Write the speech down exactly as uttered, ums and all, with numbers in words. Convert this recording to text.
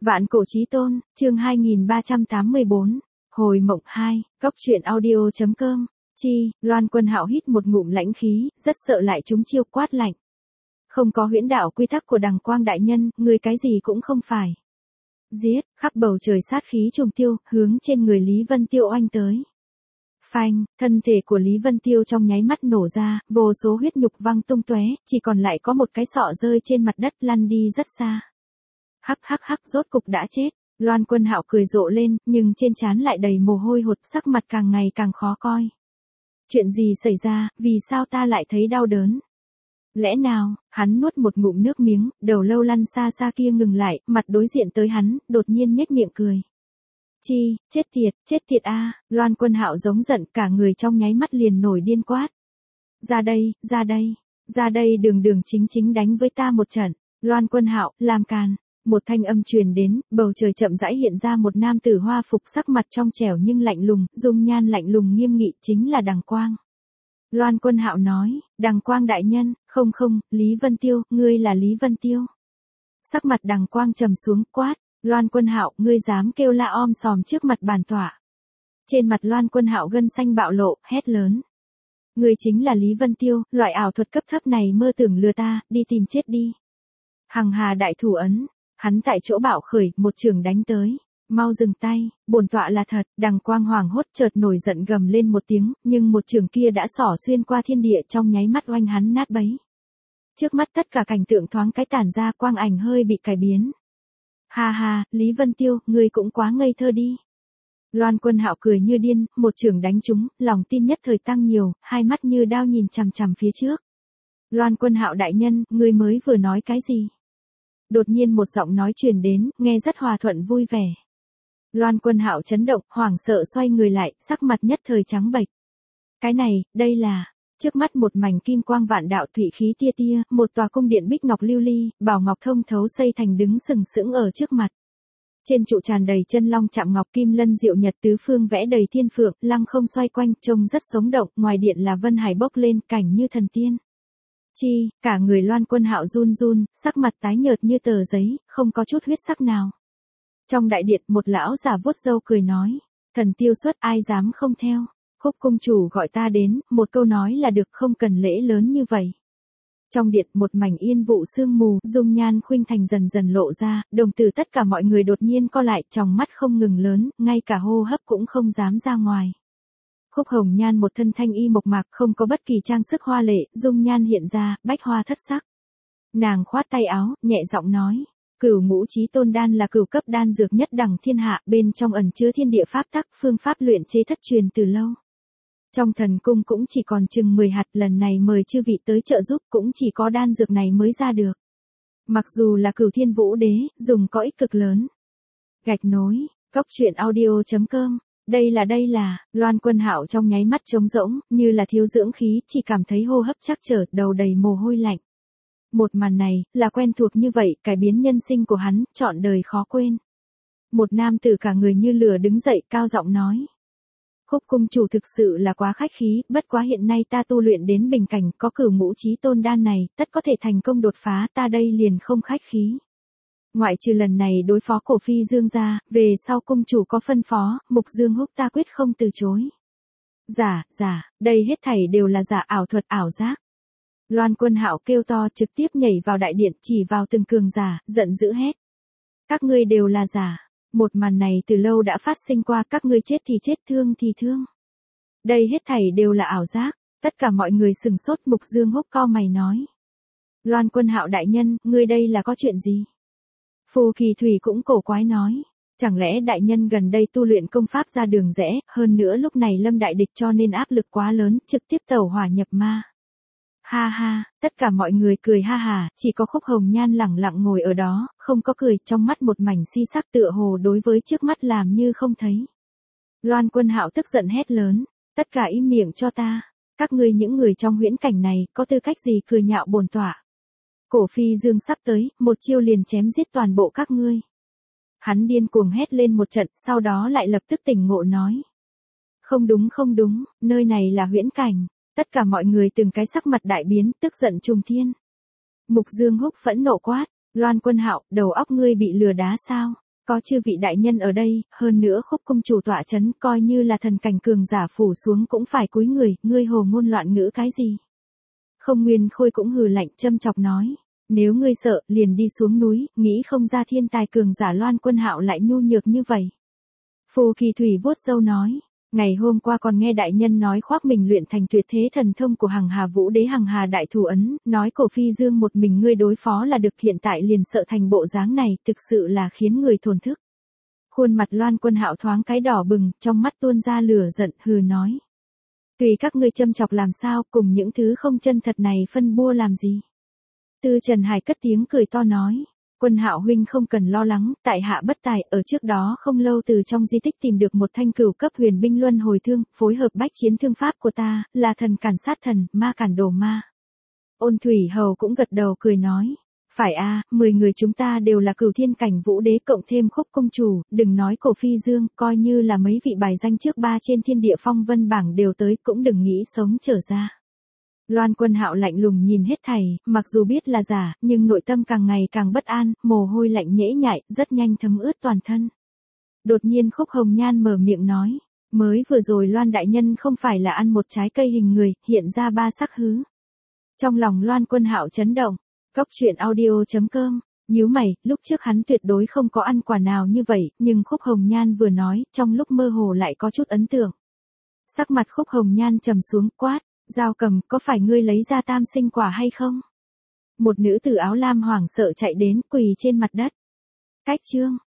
Vạn cổ chí tôn, chương hai nghìn ba trăm tám mươi bốn, hồi mộng hai, góc truyện audio chấm com, chi, Loan Quân Hạo hít một ngụm lãnh khí, rất sợ lại chúng chiêu quát lạnh. Không có huyễn đạo quy tắc của Đằng Quang đại nhân, người cái gì cũng không phải. Giết, khắp bầu trời sát khí trùng tiêu, hướng trên người Lý Vân Tiêu oanh tới. Phanh, thân thể của Lý Vân Tiêu trong nháy mắt nổ ra, vô số huyết nhục văng tung tóe, chỉ còn lại có một cái sọ rơi trên mặt đất lăn đi rất xa. Hắc hắc hắc, rốt cục đã chết. Loan Quân Hạo cười rộ lên, nhưng trên trán lại đầy mồ hôi hột, sắc mặt càng ngày càng khó coi. Chuyện gì xảy ra, vì sao ta lại thấy đau đớn? Lẽ nào, hắn nuốt một ngụm nước miếng, đầu lâu lăn xa xa kia ngừng lại, mặt đối diện tới hắn, đột nhiên nhếch miệng cười. Chi, chết tiệt, chết tiệt a! Loan Quân Hạo giống giận, cả người trong nháy mắt liền nổi điên quát. Ra đây, ra đây, ra đây đường đường chính chính đánh với ta một trận. Loan Quân Hạo, làm càn. Một thanh âm truyền đến, bầu trời chậm rãi hiện ra một nam tử hoa phục, sắc mặt trong trẻo nhưng lạnh lùng, dung nhan lạnh lùng nghiêm nghị, chính là Đằng Quang. Loan Quân Hạo nói, Đằng Quang đại nhân, không không, Lý Vân Tiêu, ngươi là Lý Vân Tiêu. Sắc mặt Đằng Quang trầm xuống, quát, Loan Quân Hạo, ngươi dám kêu la om sòm trước mặt bản tọa. Trên mặt Loan Quân Hạo gân xanh bạo lộ, hét lớn. Ngươi chính là Lý Vân Tiêu, loại ảo thuật cấp thấp này mơ tưởng lừa ta, đi tìm chết đi. Hằng Hà đại thủ ấn. Hắn tại chỗ bạo khởi, một trường đánh tới. Mau dừng tay, bổn tọa là thật. Đằng Quang hoảng hốt chợt nổi giận gầm lên một tiếng, nhưng một trường kia đã xỏ xuyên qua thiên địa, trong nháy mắt oanh hắn nát bấy. Trước mắt tất cả cảnh tượng thoáng cái tản ra, quang ảnh hơi bị cải biến. Ha ha, Lý Vân Tiêu, ngươi cũng quá ngây thơ đi. Loan Quân Hạo cười như điên, một trường đánh trúng, lòng tin nhất thời tăng nhiều, hai mắt như đao nhìn chằm chằm phía trước. Loan Quân Hạo đại nhân, ngươi mới vừa nói cái gì? Đột nhiên một giọng nói truyền đến, nghe rất hòa thuận vui vẻ. Loan Quân Hạo chấn động, hoảng sợ xoay người lại, sắc mặt nhất thời trắng bệch. Cái này, đây là, trước mắt một mảnh kim quang vạn đạo thủy khí tia tia, một tòa cung điện bích ngọc lưu ly, bảo ngọc thông thấu xây thành đứng sừng sững ở trước mặt. Trên trụ tràn đầy chân long chạm ngọc kim lân diệu nhật tứ phương vẽ đầy thiên phượng, lăng không xoay quanh, trông rất sống động, ngoài điện là vân hải bốc lên, cảnh như thần tiên. Chi, cả người Loan Quân Hạo run run, sắc mặt tái nhợt như tờ giấy, không có chút huyết sắc nào. Trong đại điện, một lão giả vuốt râu cười nói, thần tiêu xuất ai dám không theo, Khúc cung chủ gọi ta đến, một câu nói là được, không cần lễ lớn như vậy. Trong điện, một mảnh yên vụ sương mù, dung nhan Khuynh Thành dần dần lộ ra, đồng tử tất cả mọi người đột nhiên co lại, tròng mắt không ngừng lớn, ngay cả hô hấp cũng không dám ra ngoài. Khúc Hồng Nhan một thân thanh y mộc mạc, không có bất kỳ trang sức hoa lệ, dung nhan hiện ra, bách hoa thất sắc. Nàng khoát tay áo, nhẹ giọng nói, Cửu Ngũ Chí Tôn đan là cửu cấp đan dược nhất đẳng thiên hạ, bên trong ẩn chứa thiên địa pháp tắc, phương pháp luyện chế thất truyền từ lâu. Trong thần cung cũng chỉ còn chừng mười hạt, lần này mời chư vị tới trợ giúp, cũng chỉ có đan dược này mới ra được. Mặc dù là Cửu Thiên Vũ Đế, dùng có ích cực lớn. Gạch nối, góc truyện audio chấm com. Đây là đây là, Loan Quân Hạo trong nháy mắt trống rỗng, như là thiếu dưỡng khí, chỉ cảm thấy hô hấp trắc trở, đầu đầy mồ hôi lạnh. Một màn này, là quen thuộc như vậy, cải biến nhân sinh của hắn, trọn đời khó quên. Một nam tử cả người như lửa đứng dậy, cao giọng nói. Khúc cung chủ thực sự là quá khách khí, bất quá hiện nay ta tu luyện đến bình cảnh, có Cửu Ngũ Chí Tôn đan này, tất có thể thành công đột phá, ta đây liền không khách khí. Ngoại trừ lần này đối phó Cổ Phi Dương ra, về sau cung chủ có phân phó, Mục Dương Húc ta quyết không từ chối. Giả, giả, đây hết thảy đều là giả, ảo thuật, ảo giác. Loan Quân Hạo kêu to, trực tiếp nhảy vào đại điện, chỉ vào từng cường giả, giận dữ hét. Các ngươi đều là giả. Một màn này từ lâu đã phát sinh qua, các ngươi chết thì chết, thương thì thương. Đây hết thảy đều là ảo giác, tất cả mọi người sừng sốt. Mục Dương Húc cau mày nói. Loan Quân Hạo đại nhân, ngươi đây là có chuyện gì? Phù Kỳ Thủy cũng cổ quái nói, chẳng lẽ đại nhân gần đây tu luyện công pháp ra đường rẽ, hơn nữa lúc này lâm đại địch cho nên áp lực quá lớn, trực tiếp tẩu hỏa nhập ma. Ha ha, tất cả mọi người cười ha hà, chỉ có Khúc Hồng Nhan lẳng lặng ngồi ở đó, không có cười, trong mắt một mảnh si sắc tựa hồ đối với trước mắt làm như không thấy. Loan Quân Hạo tức giận hét lớn, tất cả im miệng cho ta, các ngươi những người trong huyễn cảnh này, có tư cách gì cười nhạo bổn tọa. Cổ Phi Dương sắp tới, một chiêu liền chém giết toàn bộ các ngươi. Hắn điên cuồng hét lên một trận, sau đó lại lập tức tỉnh ngộ nói. Không đúng không đúng, nơi này là huyễn cảnh. Tất cả mọi người từng cái sắc mặt đại biến, tức giận trùng thiên. Mục Dương Húc phẫn nộ quát, Loan Quân Hạo, đầu óc ngươi bị lừa đá sao? Có chư vị đại nhân ở đây, hơn nữa Khúc cung chủ tọa chấn, coi như là thần cảnh cường giả phủ xuống cũng phải cúi người, ngươi hồ ngôn loạn ngữ cái gì? Không Nguyên Khôi cũng hừ lạnh châm chọc nói, nếu ngươi sợ, liền đi xuống núi, nghĩ không ra thiên tài cường giả Loan Quân Hạo lại nhu nhược như vậy. Phù Kỳ Thủy vuốt râu nói, ngày hôm qua còn nghe đại nhân nói khoác mình luyện thành tuyệt thế thần thông của Hằng Hà Vũ Đế Hằng Hà Đại Thủ Ấn, nói cổ phi dương một mình ngươi đối phó là được, hiện tại liền sợ thành bộ dáng này, thực sự là khiến người thổn thức. Khuôn mặt Loan Quân Hạo thoáng cái đỏ bừng, trong mắt tuôn ra lửa giận, hừ nói. Tùy các ngươi châm chọc làm sao, cùng những thứ không chân thật này phân bua làm gì. Tư Trần Hải cất tiếng cười to nói. Quân Hạo huynh không cần lo lắng, tại hạ bất tài, ở trước đó không lâu từ trong di tích tìm được một thanh cửu cấp huyền binh luân hồi thương, phối hợp bách chiến thương pháp của ta, là thần cản sát thần, ma cản đồ ma. Ôn Thủy Hầu cũng gật đầu cười nói, phải a, mười người chúng ta đều là cửu thiên cảnh vũ đế cộng thêm Khúc công chủ, đừng nói cổ phi dương, coi như là mấy vị bài danh trước ba trên thiên địa phong vân bảng đều tới, cũng đừng nghĩ sống trở ra. Loan Quân Hạo lạnh lùng nhìn hết thảy, mặc dù biết là giả, nhưng nội tâm càng ngày càng bất an, mồ hôi lạnh nhễ nhại, rất nhanh thấm ướt toàn thân. Đột nhiên Khúc Hồng Nhan mở miệng nói, mới vừa rồi Loan đại nhân không phải là ăn một trái cây hình người, hiện ra ba sắc hứ. Trong lòng Loan Quân Hạo chấn động, Cốc Truyện Audio chấm com, nhíu mày, lúc trước hắn tuyệt đối không có ăn quả nào như vậy, nhưng Khúc Hồng Nhan vừa nói, trong lúc mơ hồ lại có chút ấn tượng. Sắc mặt Khúc Hồng Nhan trầm xuống, quát. Giao Cầm, có phải ngươi lấy ra tam sinh quả hay không? Một nữ tử áo lam hoảng sợ chạy đến, quỳ trên mặt đất. Cách chương.